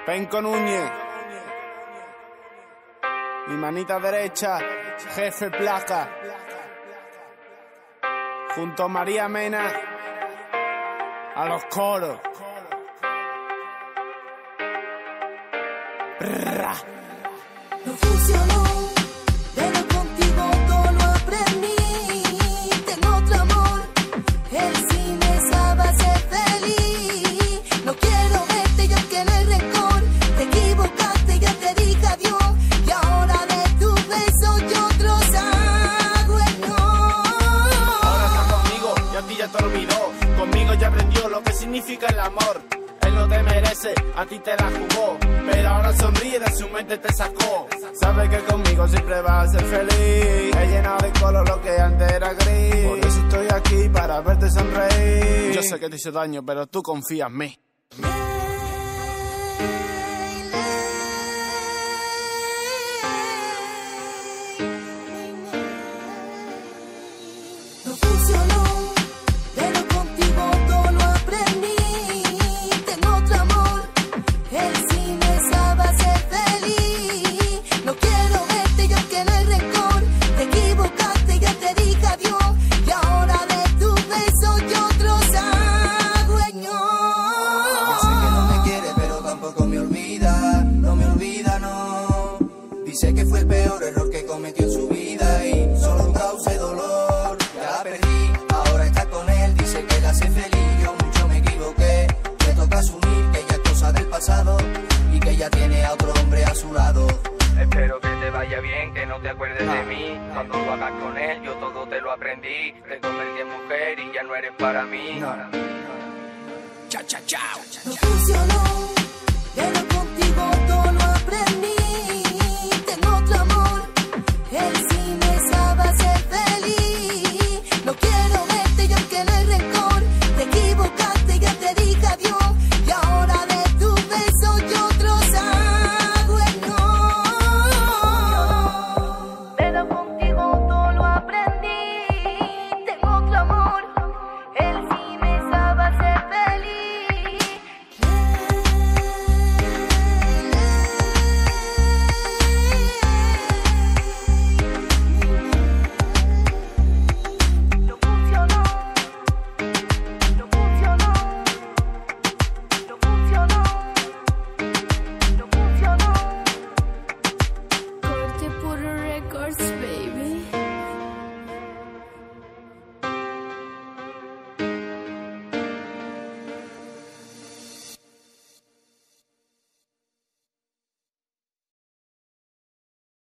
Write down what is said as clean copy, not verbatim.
Penco Núñez. Mi manita derecha, Jefe Placa. Junto a María Mena, a los coros. Brrra. No funcionó, pero contigo todo lo aprendí. Tengo otro amor, él sí me sabe hacer feliz. No quiero verte, yo que no hay rencor. Te equivocaste, ya te dije adiós. Y ahora de tu beso yo otros hago el no. Ahora está conmigo y a ti ya te olvidó. Conmigo ya aprendió lo que significa el amor. Él no te merece, a ti te la jugó, pero ahora sonríe, de su mente te sacó. Sabe que conmigo siempre vas a ser feliz. He llenado de color lo que antes era gris. Por eso estoy aquí, para verte sonreír. Yo sé que te hice daño, pero tú confías en mí. No funcionó, pero contigo todo lo aprendí. Tengo otro amor, él sí me sabe hacer feliz. No quiero verte, yo que no hay rencor. Te equivocaste, ya te dije adiós. Y ahora de tu beso yo otros hago el no. Yo sé que no me quiere, pero tampoco me olvida. No me olvida, no. Dice que fue el peor error que cometió en su vida y solo causé dolor. Ya la perdí, ahora está con él. Dice que la hace feliz, yo mucho me equivoqué. Me toca asumir que ya es cosa del pasado y que ya tiene a otro hombre a su lado. Espero que te vaya bien, que no te acuerdes de mí. Cuando lo hagas con él, yo todo te lo aprendí. Te convertí en mujer y ya no eres para mí. No. Chao, chao, chao.